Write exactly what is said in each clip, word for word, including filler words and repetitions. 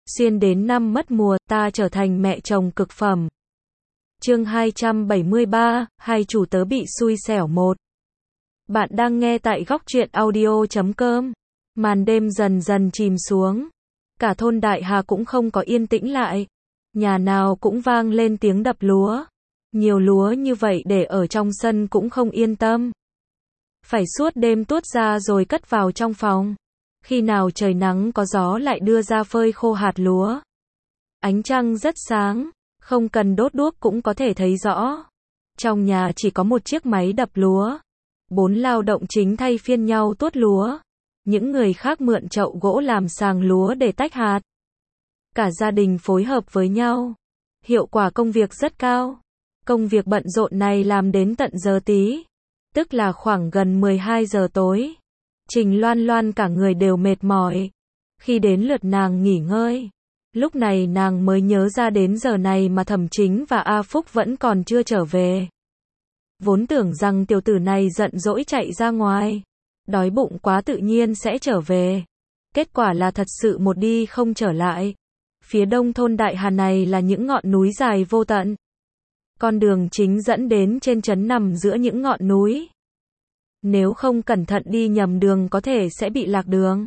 Xuyên đến năm mất mùa, ta trở thành mẹ chồng cực phẩm. Chương hai trăm bảy mươi ba, hai chủ tớ bị xui xẻo một. Bạn đang nghe tại góc truyện audio chấm com. Màn đêm dần dần chìm xuống. Cả thôn Đại Hà cũng không có yên tĩnh lại. Nhà nào cũng vang lên tiếng đập lúa. Nhiều lúa như vậy để ở trong sân cũng không yên tâm. Phải suốt đêm tuốt ra rồi cất vào trong phòng. Khi nào trời nắng có gió lại đưa ra phơi khô hạt lúa. Ánh trăng rất sáng, không cần đốt đuốc cũng có thể thấy rõ. Trong nhà chỉ có một chiếc máy đập lúa. Bốn lao động chính thay phiên nhau tuốt lúa. Những người khác mượn chậu gỗ làm sàng lúa để tách hạt. Cả gia đình phối hợp với nhau. Hiệu quả công việc rất cao. Công việc bận rộn này làm đến tận giờ tí. Tức là khoảng gần mười hai giờ tối. Trình Loan Loan cả người đều mệt mỏi. Khi đến lượt nàng nghỉ ngơi. Lúc này nàng mới nhớ ra đến giờ này mà Thẩm Chính và A Phúc vẫn còn chưa trở về. Vốn tưởng rằng tiểu tử này giận dỗi chạy ra ngoài. Đói bụng quá tự nhiên sẽ trở về. Kết quả là thật sự một đi không trở lại. Phía đông thôn Đại Hà này là những ngọn núi dài vô tận. Con đường chính dẫn đến trên trấn nằm giữa những ngọn núi. Nếu không cẩn thận đi nhầm đường có thể sẽ bị lạc đường.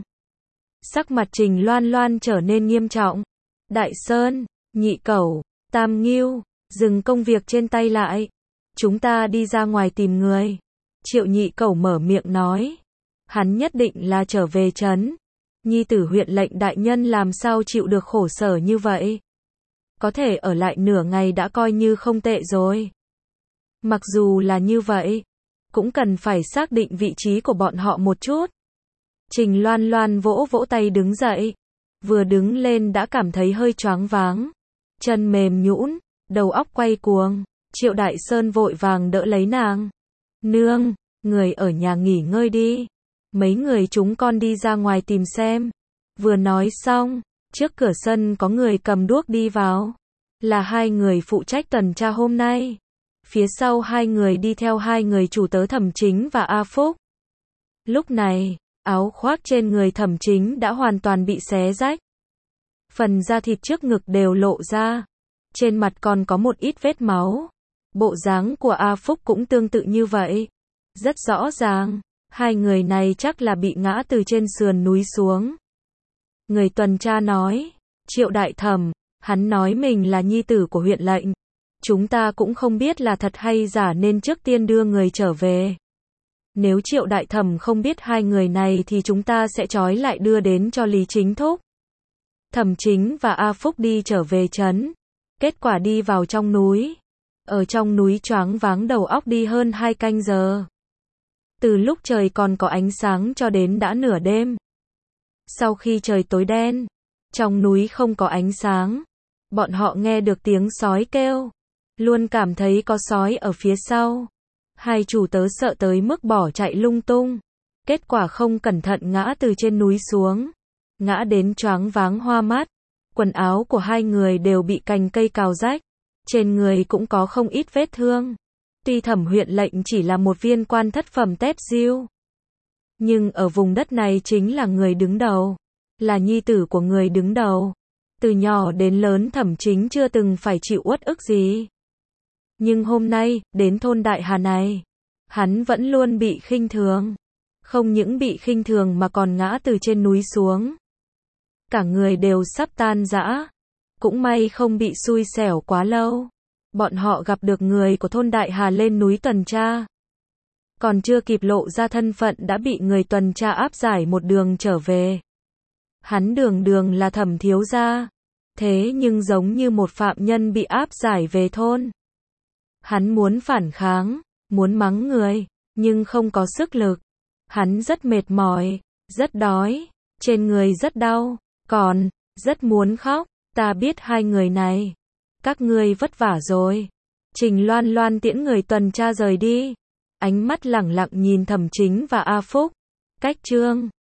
Sắc mặt Trình Loan Loan trở nên nghiêm trọng. Đại Sơn, Nhị Cẩu, Tam Ngưu, dừng công việc trên tay lại. Chúng ta đi ra ngoài tìm người. Triệu Nhị Cẩu mở miệng nói. Hắn nhất định là trở về trấn. Nhi tử huyện lệnh đại nhân làm sao chịu được khổ sở như vậy. Có thể ở lại nửa ngày đã coi như không tệ rồi. Mặc dù là như vậy, cũng cần phải xác định vị trí của bọn họ một chút. Trình Loan Loan vỗ vỗ tay đứng dậy. Vừa đứng lên đã cảm thấy hơi choáng váng. Chân mềm nhũn, đầu óc quay cuồng. Triệu Đại Sơn vội vàng đỡ lấy nàng. Nương, người ở nhà nghỉ ngơi đi. Mấy người chúng con đi ra ngoài tìm xem. Vừa nói xong, trước cửa sân có người cầm đuốc đi vào. Là hai người phụ trách tuần tra hôm nay. Phía sau hai người đi theo hai người chủ tớ Thẩm Chính và A Phúc. Lúc này, áo khoác trên người Thẩm Chính đã hoàn toàn bị xé rách. Phần da thịt trước ngực đều lộ ra. Trên mặt còn có một ít vết máu. Bộ dáng của A Phúc cũng tương tự như vậy. Rất rõ ràng, hai người này chắc là bị ngã từ trên sườn núi xuống. Người tuần tra nói, Triệu Đại Thẩm, hắn nói mình là nhi tử của huyện lệnh. Chúng ta cũng không biết là thật hay giả nên trước tiên đưa người trở về. Nếu Triệu Đại Thẩm không biết hai người này thì chúng ta sẽ trói lại đưa đến cho Lý Chính Thúc. Thẩm Chính và A Phúc đi trở về trấn. Kết quả đi vào trong núi. Ở trong núi choáng váng đầu óc đi hơn hai canh giờ. Từ lúc trời còn có ánh sáng cho đến đã nửa đêm. Sau khi trời tối đen, trong núi không có ánh sáng. Bọn họ nghe được tiếng sói kêu. Luôn cảm thấy có sói ở phía sau. Hai chủ tớ sợ tới mức bỏ chạy lung tung. Kết quả không cẩn thận ngã từ trên núi xuống. Ngã đến choáng váng hoa mắt. Quần áo của hai người đều bị cành cây cào rách. Trên người cũng có không ít vết thương. Tuy Thẩm huyện lệnh chỉ là một viên quan thất phẩm tép diêu. Nhưng ở vùng đất này chính là người đứng đầu. Là nhi tử của người đứng đầu. Từ nhỏ đến lớn Thẩm Chính chưa từng phải chịu uất ức gì. Nhưng hôm nay, đến thôn Đại Hà này, hắn vẫn luôn bị khinh thường. Không những bị khinh thường mà còn ngã từ trên núi xuống. Cả người đều sắp tan rã. Cũng may không bị xui xẻo quá lâu. Bọn họ gặp được người của thôn Đại Hà lên núi tuần tra. Còn chưa kịp lộ ra thân phận đã bị người tuần tra áp giải một đường trở về. Hắn đường đường là Thẩm thiếu gia. Thế nhưng giống như một phạm nhân bị áp giải về thôn. Hắn muốn phản kháng, muốn mắng người, nhưng không có sức lực. Hắn rất mệt mỏi, rất đói, trên người rất đau, còn, rất muốn khóc. Ta biết hai người này. Các ngươi vất vả rồi. Trình Loan Loan tiễn người tuần tra rời đi. Ánh mắt lẳng lặng nhìn Thẩm Chính và A Phúc. Cách chương